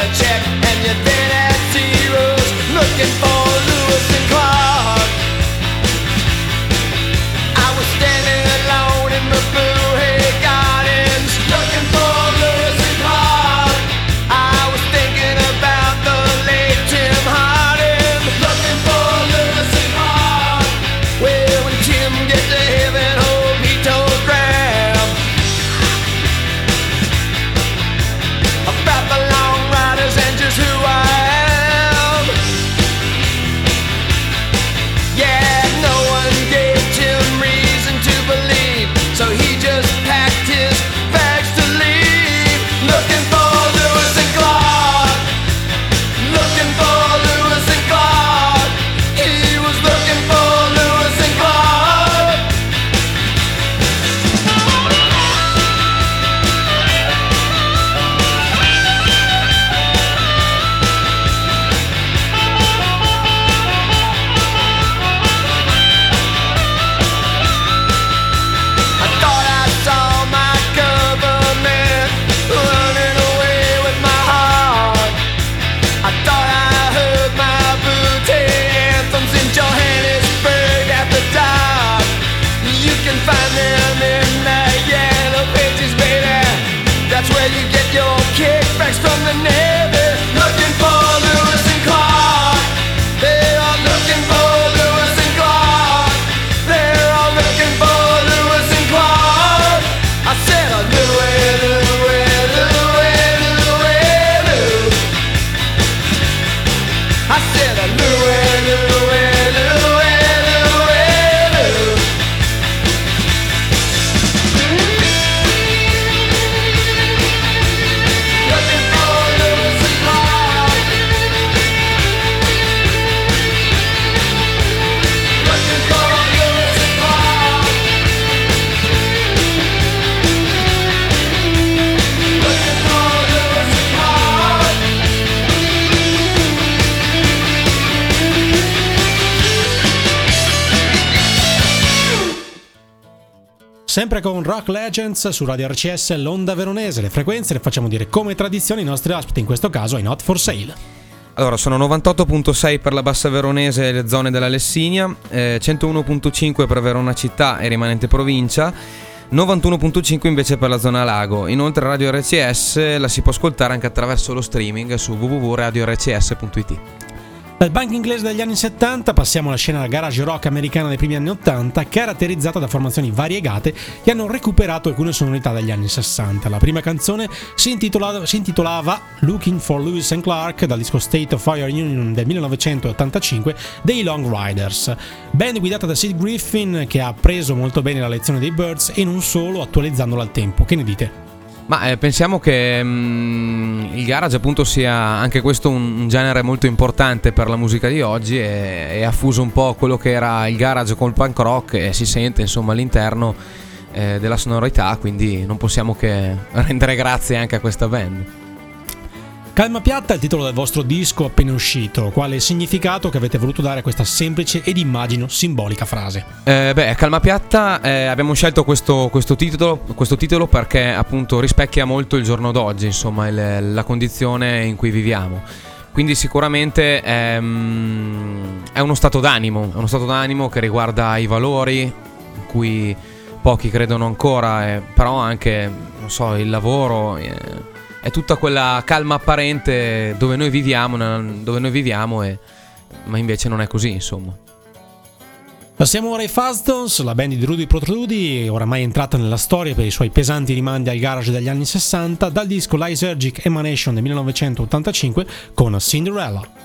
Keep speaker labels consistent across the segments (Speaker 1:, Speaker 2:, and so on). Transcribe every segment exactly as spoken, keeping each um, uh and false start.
Speaker 1: check and you're dead at zeros, looking for Lewis and Clark. I was standing alone in the Blue Hay Gardens, looking for Lewis and Clark. I was thinking about the late Tim Hardin, looking for Lewis and Clark. Well, when Tim gets to heaven, hope he told Graham about the long riders and just who I am. Yeah, no one gave Tim reason to believe, so he just packed his bags to leave. Looking for Lewis and Clark, looking for Lewis and Clark. He was looking for Lewis and Clark. I thought I saw my government running away with my heart. I thought I heard my booty anthems in Johannesburg at the dock. You can find them in the yellow pages, baby. That's where you get your kickbacks from the Navy. Looking for Lewis and Clark. They are looking for Lewis and Clark. They're all looking for Lewis and Clark. I said a Louie, Louie, Louie, Louie, Louie. I said a Louie, Louie, Louie, Louie, Louie. Looking for Lewis and Clark. Looking for Lewis and Clark. Looking for Lewis and Clark.
Speaker 2: Sempre con Rock Legends su Radio R C S, l'onda veronese. Le frequenze le facciamo dire come tradizione i nostri ospiti, in questo caso ai Not For Sale.
Speaker 3: Allora, sono novantotto virgola sei per la bassa veronese e le zone della Lessinia, eh, centouno virgola cinque per Verona città e rimanente provincia, novantuno virgola cinque invece per la zona lago. Inoltre Radio R C S la si può ascoltare anche attraverso lo streaming su w w w punto radio r c s punto i t.
Speaker 2: Dal punk inglese degli anni settanta passiamo alla scena garage rock americana dei primi anni ottanta, caratterizzata da formazioni variegate che hanno recuperato alcune sonorità degli anni sessanta. La prima canzone si intitolava, si intitolava Looking for Lewis and Clark, dal disco State of Fire Union del millenovecentottantacinque dei Long Riders, band guidata da Sid Griffin, che ha preso molto bene la lezione dei Byrds e non solo, attualizzandola al tempo. Che ne dite?
Speaker 3: Ma eh, pensiamo che mh, il garage appunto sia anche questo un, un genere molto importante per la musica di oggi, e, e ha fuso un po' quello che era il garage col punk rock, e si sente insomma all'interno eh, della sonorità, quindi non possiamo che rendere grazie anche a questa band.
Speaker 2: Calma piatta è il titolo del vostro disco appena uscito. Quale significato che avete voluto dare a questa semplice ed immagino simbolica frase?
Speaker 3: Eh, beh, Calma piatta, eh, abbiamo scelto questo, questo, titolo, questo titolo perché appunto rispecchia molto il giorno d'oggi, insomma, il, la condizione in cui viviamo. Quindi sicuramente è, è uno stato d'animo, è uno stato d'animo che riguarda i valori in cui pochi credono ancora, eh, però anche, non so, il lavoro. Eh, È tutta quella calma apparente dove noi viviamo, dove noi viviamo e, ma invece non è così, insomma.
Speaker 2: Passiamo ora ai Fuzz-Tones, la band di Rudy Protrudy, oramai entrata nella storia per i suoi pesanti rimandi al garage degli anni sessanta, dal disco Lysergic Emanation del millenovecentottantacinque con Cinderella.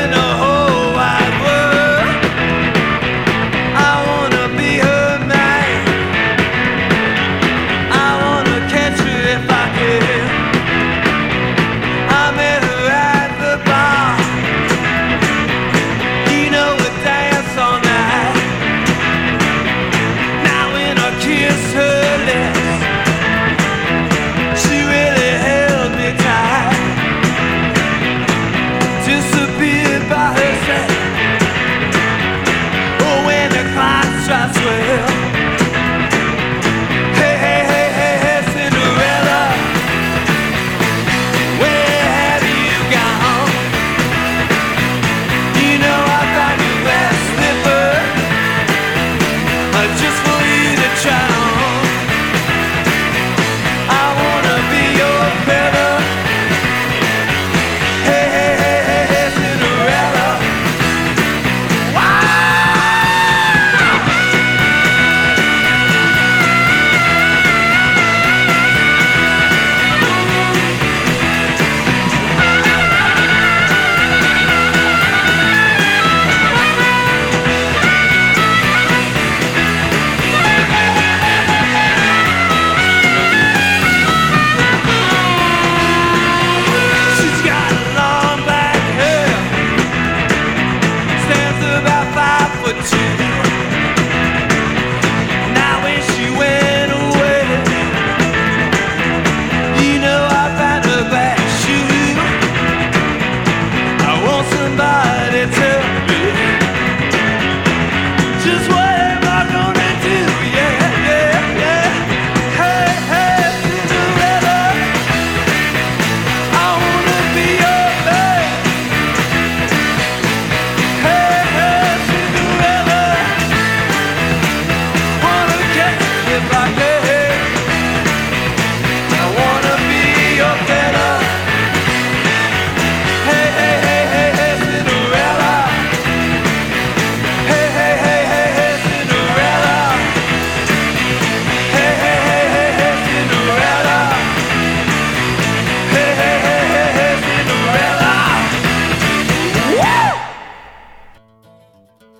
Speaker 1: I wanna be her man.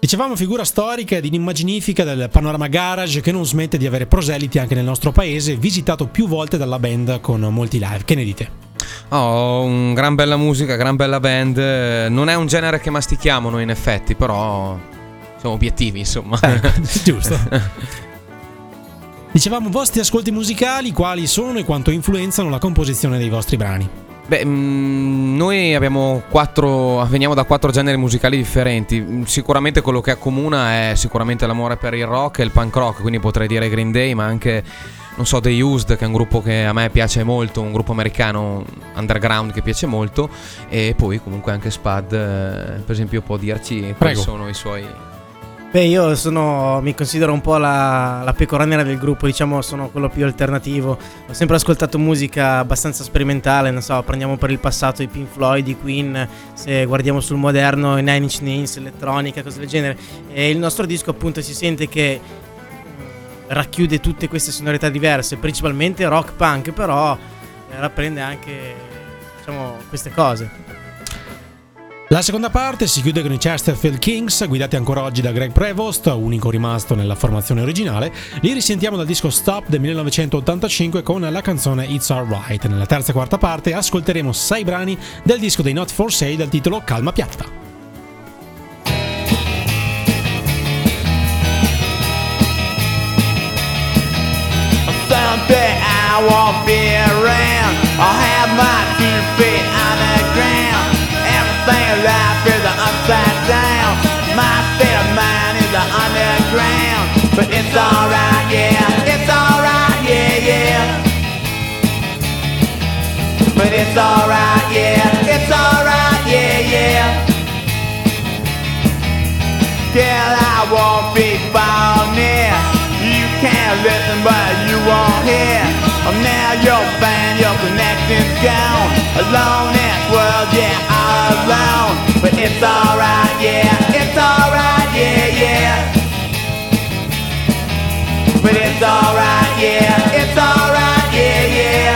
Speaker 2: Dicevamo figura storica ed inimmaginifica del panorama garage che non smette di avere proseliti anche nel nostro paese, visitato più volte dalla band con molti live. Che ne dite?
Speaker 3: Oh, un gran bella musica, gran bella band. Non è un genere che mastichiamo noi in effetti, però siamo obiettivi, insomma.
Speaker 2: Eh, giusto. Dicevamo vostri ascolti musicali, quali sono e quanto influenzano la composizione dei vostri brani?
Speaker 3: Beh, mh, noi abbiamo quattro, veniamo da quattro generi musicali differenti. Sicuramente quello che accomuna è sicuramente l'amore per il rock e il punk rock, quindi potrei dire Green Day, ma anche, non so, The Used, che è un gruppo che a me piace molto, un gruppo americano underground che piace molto, e poi comunque anche Spud, eh, per esempio, può dirci quali
Speaker 2: Prego.
Speaker 3: sono i suoi...
Speaker 4: Beh, io sono, mi considero un po' la, la pecora nera del gruppo, diciamo, sono quello più alternativo. Ho sempre ascoltato musica abbastanza sperimentale, non so, prendiamo per il passato i Pink Floyd, i Queen, se guardiamo sul moderno i Nine Inch Nails, elettronica, cose del genere. E il nostro disco appunto si sente che racchiude tutte queste sonorità diverse, principalmente rock punk, però rapprende anche, diciamo, queste cose.
Speaker 2: La seconda parte si chiude con i Chesterfield Kings, guidati ancora oggi da Greg Prevost, unico rimasto nella formazione originale. Li risentiamo dal disco Stop del millenovecentottantacinque con la canzone It's Alright. Nella terza e quarta parte ascolteremo sei brani del disco dei Not For Sale dal titolo Calma Piatta.
Speaker 1: Someday I won't be around. I'll have my two feet on the ground. Everything in life is upside down. My state of mind is underground. But it's alright, yeah. It's alright, yeah, yeah. But it's alright, yeah. It's alright, yeah, yeah. Girl, I won't be found near. You can't listen, but you won't hear. Oh, now you're banned, your connection's gone. Alone in this world, yeah, all alone. But it's alright, yeah, it's alright, yeah, yeah. But it's alright, yeah, it's alright, yeah, yeah.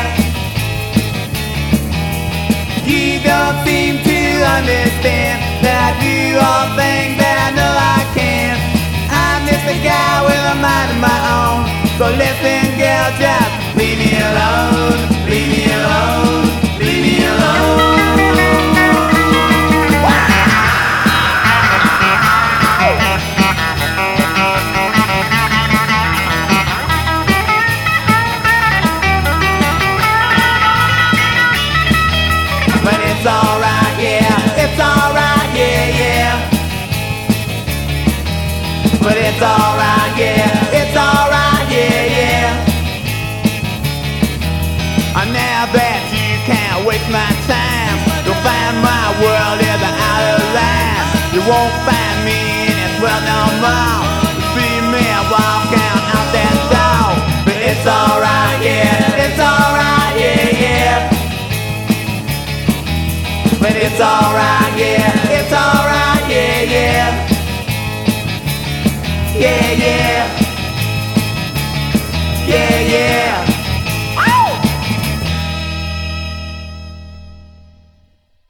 Speaker 1: You don't seem to understand that I do all things that I know I can. I'm just a guy with a mind of my own. So listen, girl, just leave me alone. Leave me alone. Leave me alone. But it's alright, yeah. It's alright, yeah, yeah. But it's alright, yeah. It's alright, yeah, yeah. And now that you can't waste my time, you'll find my world is out of line. You won't find me in this world no more. You see me walking out that door. But it's alright, yeah. It's alright, yeah, yeah. But it's alright, yeah. It's alright, yeah, yeah. Yeah, yeah. Yeah, yeah.